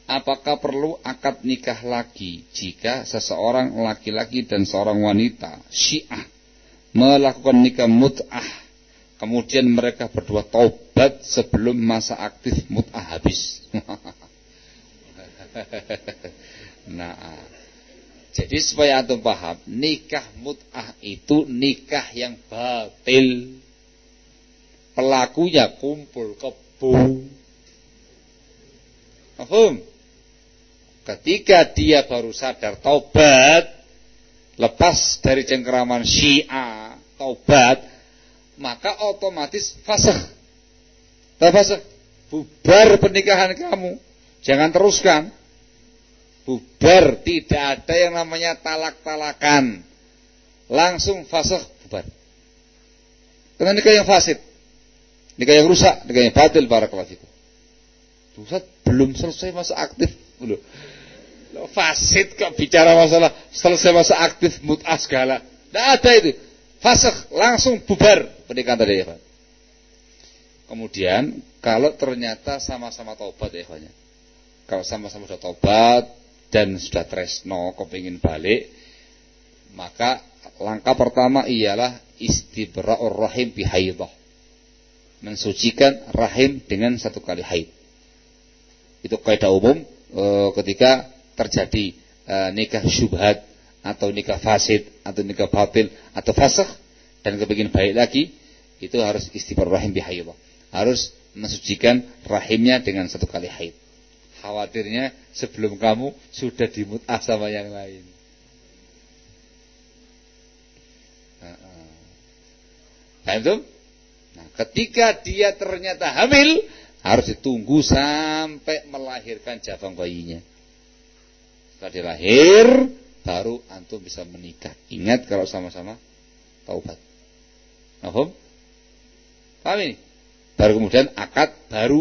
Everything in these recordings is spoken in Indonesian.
apakah perlu akad nikah lagi jika seseorang laki-laki dan seorang wanita Syiah melakukan nikah mut'ah, kemudian mereka berdua taubat sebelum masa aktif mut'ah habis? Nah, jadi supaya antum paham, nikah mut'ah itu nikah yang batil. Pelakunya kumpul kebo. Paham? Ketika dia baru sadar taubat, lepas dari cengkeraman Syiah, taubat, maka otomatis fasakh. Fasakh. Bubar pernikahan kamu. Jangan teruskan. Bubar, tidak ada yang namanya talak-talakan. Langsung fasakh, bubar. Karena nikah yang fasid, nikah yang rusak, nikah yang batil, barakallahu fikum. Ustaz, belum selesai masa aktif belum. Fasid kok bicara masalah selesai masa aktif mut'ah segala. Tidak ada itu. Fasakh, langsung bubar pernikahan tadi ya. Kemudian kalau ternyata sama-sama taubat ya, kalau sama-sama sudah taubat dan sudah tresno kepingin balik, maka langkah pertama ialah istibra'ur rahim bihaidah, mensucikan rahim dengan satu kali haid. Itu kaidah umum ketika terjadi nikah syubhat atau nikah fasid atau nikah batil atau fasakh dan kepingin balik lagi, itu harus istibra'ur rahim bihaidah, harus mensucikan rahimnya dengan satu kali haid. Khawatirnya sebelum kamu sudah dimut'ah sama yang lain. Paham tuh? Nah, ketika dia ternyata hamil, harus ditunggu sampai melahirkan jabang bayinya. Setelah dia lahir, baru antum bisa menikah. Ingat kalau sama-sama taubat. Paham? Paham ini? Baru kemudian akad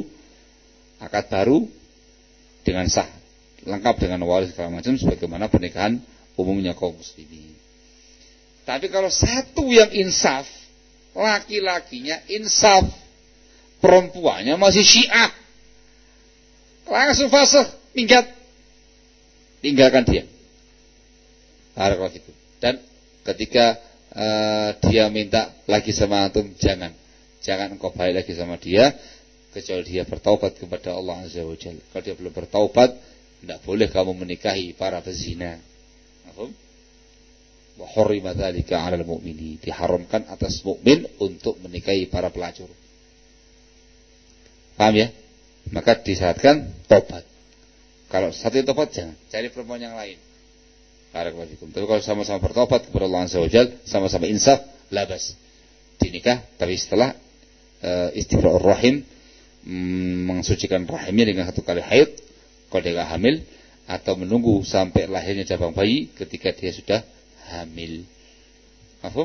baru dengan sah, lengkap dengan waris segala macam sebagaimana pernikahan umumnya kaum muslimin. Tapi kalau satu yang insaf, laki-lakinya insaf, perempuannya masih Syiah, langsung fasakh, minggat, tinggalkan dia. Barakallahu fikum. Dan ketika dia minta lagi sama antum, jangan engkau balik lagi sama dia kecuali dia bertaubat kepada Allah Azza wa Jalla. Kalau dia belum bertaubat, tidak boleh kamu menikahi para pezina. Paham? Wa hurrima dzalika 'alal mu'minin. Diharamkan atas mukmin untuk menikahi para pelacur. Paham ya? Maka disyaratkan taubat. Kalau satu taubat jangan, cari perempuan yang lain. Barakallahu fikum. Tapi kalau sama-sama bertaubat kepada Allah Azza wa Jalla, sama-sama insaf, labas. Dinikah, tapi setelah istibra'ur rahim, mensucikan rahimnya dengan satu kali haid kalau dia gak hamil, atau menunggu sampai lahirnya jabang bayi ketika dia sudah hamil. Paham?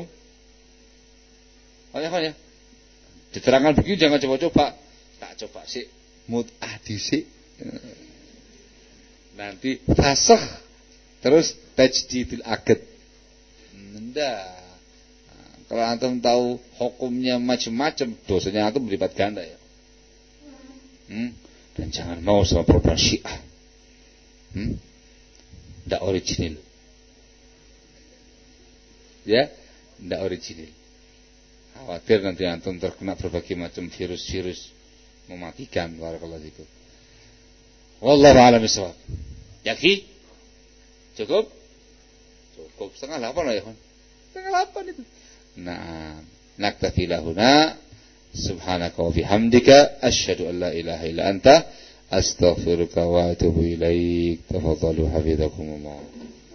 Ya. Diterangkan begini, jangan coba-coba. Tak coba sih mut'ah dhisik, nanti fasakh terus tajdidul akad. Ndak. Kalau antum tahu hukumnya macam-macam, dosanya antum berlipat ganda ya. Dan jangan mau sama perempuan Syiah. Ndak original. Ya, ndak original. Khawatir nanti antum terkena berbagai macam virus-virus mematikan. Barakallahu fikum. Wallahu a'lam bishawab. Yakfi? Cukup? Cukup. 7:30 lah ya, Kon. 7:30 itu. Nah, naktafi lahuna. Subhanaka wa bihamdika asyhadu an la ilaha illa anta astaghfiruka wa atubu ilaik. Tafadhalu hafizakumullah.